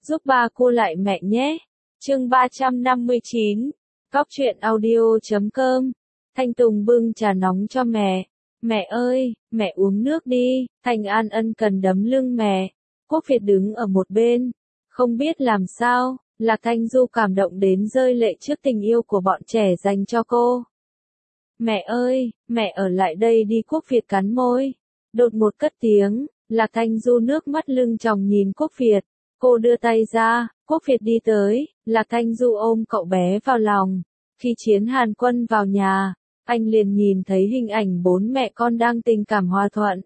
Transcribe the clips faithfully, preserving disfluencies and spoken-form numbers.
giúp ba cô lại mẹ nhé. Chương ba trăm năm mươi chín. Cóc truyện audio chấm com. Thanh Tùng bưng trà nóng cho mẹ. Mẹ ơi, mẹ uống nước đi. Thanh An ân cần đấm lưng mẹ. Quốc Việt đứng ở một bên. Không biết làm sao, Lạc Thanh Du cảm động đến rơi lệ trước tình yêu của bọn trẻ dành cho cô. Mẹ ơi, mẹ ở lại đây đi. Quốc Việt cắn môi. Đột một cất tiếng, Lạc Thanh Du nước mắt lưng tròng nhìn Quốc Việt. Cô đưa tay ra, Quốc Việt đi tới, Lạc Thanh Du ôm cậu bé vào lòng. Khi Chiến Hàn Quân vào nhà, anh liền nhìn thấy hình ảnh bốn mẹ con đang tình cảm hòa thuận.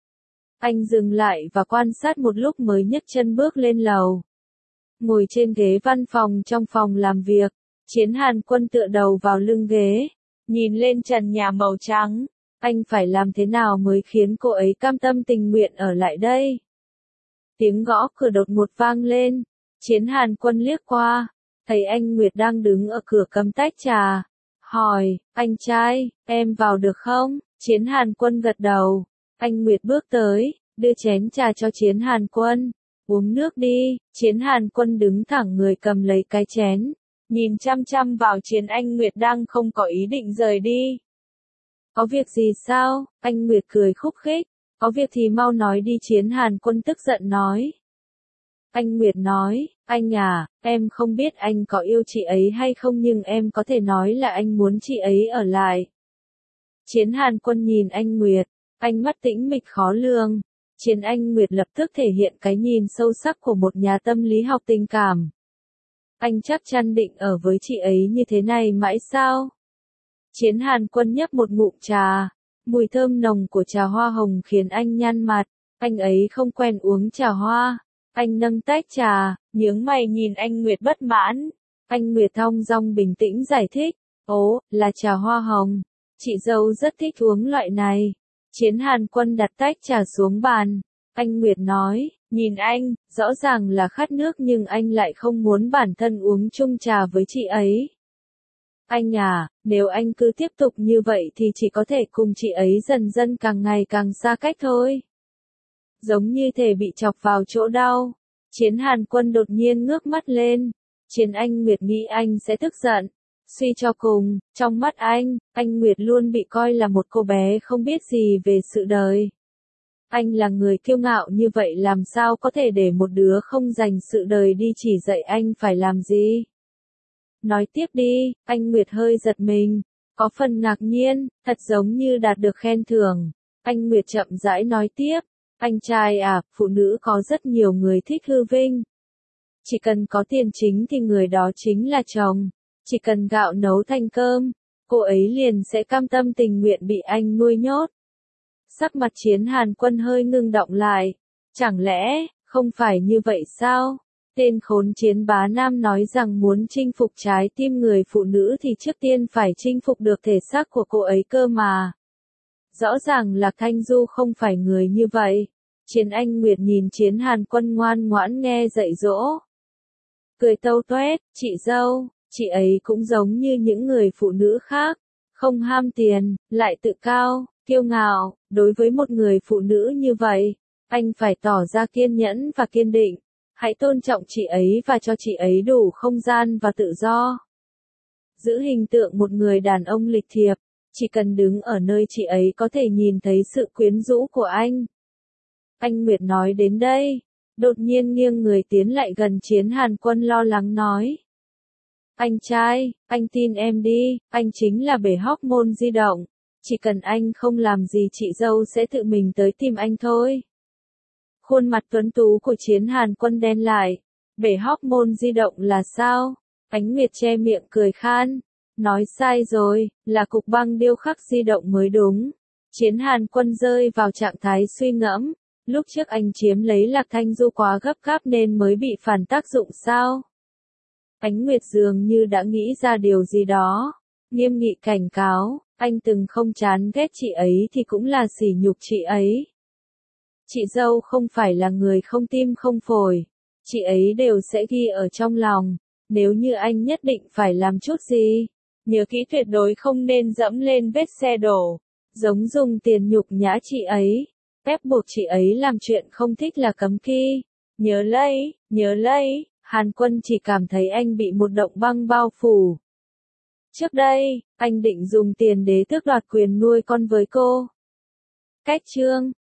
Anh dừng lại và quan sát một lúc mới nhấc chân bước lên lầu. Ngồi trên ghế văn phòng trong phòng làm việc, Chiến Hàn Quân tựa đầu vào lưng ghế, nhìn lên trần nhà màu trắng. Anh phải làm thế nào mới khiến cô ấy cam tâm tình nguyện ở lại đây? Tiếng gõ cửa đột ngột vang lên. Chiến Hàn Quân liếc qua, thấy anh Nguyệt đang đứng ở cửa cầm tách trà. Hỏi, anh trai, em vào được không? Chiến Hàn Quân gật đầu. Anh Nguyệt bước tới, đưa chén trà cho Chiến Hàn Quân. Uống nước đi. Chiến Hàn Quân đứng thẳng người cầm lấy cái chén, nhìn chăm chăm vào Chiến Anh Nguyệt đang không có ý định rời đi. Có việc gì sao? Anh Nguyệt cười khúc khích. Có việc thì mau nói đi. Chiến Hàn Quân tức giận nói. Anh Nguyệt nói, anh à, em không biết anh có yêu chị ấy hay không nhưng em có thể nói là anh muốn chị ấy ở lại. Chiến Hàn Quân nhìn anh Nguyệt, ánh mắt tĩnh mịch khó lường. Chiến Anh Nguyệt lập tức thể hiện cái nhìn sâu sắc của một nhà tâm lý học tình cảm. Anh chắc chắn định ở với chị ấy như thế này mãi sao? Chiến Hàn Quân nhấp một ngụm trà, mùi thơm nồng của trà hoa hồng khiến anh nhăn mặt. Anh ấy không quen uống trà hoa. Anh nâng tách trà, nhướng mày nhìn anh Nguyệt bất mãn. Anh Nguyệt thong dong bình tĩnh giải thích. Ố, là trà hoa hồng. Chị dâu rất thích uống loại này. Chiến Hàn Quân đặt tách trà xuống bàn. Anh Nguyệt nói, nhìn anh, rõ ràng là khát nước nhưng anh lại không muốn bản thân uống chung trà với chị ấy. Anh à, nếu anh cứ tiếp tục như vậy thì chỉ có thể cùng chị ấy dần dần càng ngày càng xa cách thôi. Giống như thể bị chọc vào chỗ đau. Chiến Hàn Quân đột nhiên ngước mắt lên. Chiến Anh Nguyệt nghĩ anh sẽ tức giận. Suy cho cùng, trong mắt anh, anh Nguyệt luôn bị coi là một cô bé không biết gì về sự đời. Anh là người kiêu ngạo như vậy làm sao có thể để một đứa không dành sự đời đi chỉ dạy anh phải làm gì? Nói tiếp đi. Anh Nguyệt hơi giật mình, có phần ngạc nhiên, thật giống như đạt được khen thưởng. Anh Nguyệt chậm rãi nói tiếp. Anh trai à, phụ nữ có rất nhiều người thích hư vinh. Chỉ cần có tiền chính thì người đó chính là chồng. Chỉ cần gạo nấu thành cơm, cô ấy liền sẽ cam tâm tình nguyện bị anh nuôi nhốt. Sắc mặt Chiến Hàn Quân hơi ngưng động lại. Chẳng lẽ, không phải như vậy sao? Tên khốn Chiến Bá Nam nói rằng muốn chinh phục trái tim người phụ nữ thì trước tiên phải chinh phục được thể xác của cô ấy cơ mà. Rõ ràng là Thanh Du không phải người như vậy. Chiến Anh Nguyệt nhìn Chiến Hàn Quân ngoan ngoãn nghe dạy dỗ. Cười tâu toét, chị dâu, chị ấy cũng giống như những người phụ nữ khác. Không ham tiền, lại tự cao, kiêu ngạo. Đối với một người phụ nữ như vậy, anh phải tỏ ra kiên nhẫn và kiên định. Hãy tôn trọng chị ấy và cho chị ấy đủ không gian và tự do. Giữ hình tượng một người đàn ông lịch thiệp. Chỉ cần đứng ở nơi chị ấy có thể nhìn thấy sự quyến rũ của anh. Anh Nguyệt nói đến đây, đột nhiên nghiêng người tiến lại gần Chiến Hàn Quân lo lắng nói. Anh trai, anh tin em đi, anh chính là bể hormone di động. Chỉ cần anh không làm gì chị dâu sẽ tự mình tới tìm anh thôi. Khuôn mặt tuấn tú của Chiến Hàn Quân đen lại. Bể hormone di động là sao? Ánh Nguyệt che miệng cười khan. Nói sai rồi, là cục băng điêu khắc di động mới đúng. Chiến Hàn Quân rơi vào trạng thái suy ngẫm. Lúc trước anh chiếm lấy Lạc Thanh Du quá gấp gáp nên mới bị phản tác dụng sao? Ánh Nguyệt dường như đã nghĩ ra điều gì đó. Nghiêm nghị cảnh cáo, anh từng không chán ghét chị ấy thì cũng là sỉ nhục chị ấy. Chị dâu không phải là người không tim không phổi. Chị ấy đều sẽ ghi ở trong lòng. Nếu như anh nhất định phải làm chút gì, nhớ kỹ tuyệt đối không nên dẫm lên vết xe đổ. Giống dùng tiền nhục nhã chị ấy, ép buộc chị ấy làm chuyện không thích là cấm kỵ. Nhớ lấy, nhớ lấy, Hàn Quân chỉ cảm thấy anh bị một động băng bao phủ. Trước đây, anh định dùng tiền đế tước đoạt quyền nuôi con với cô. Cách chương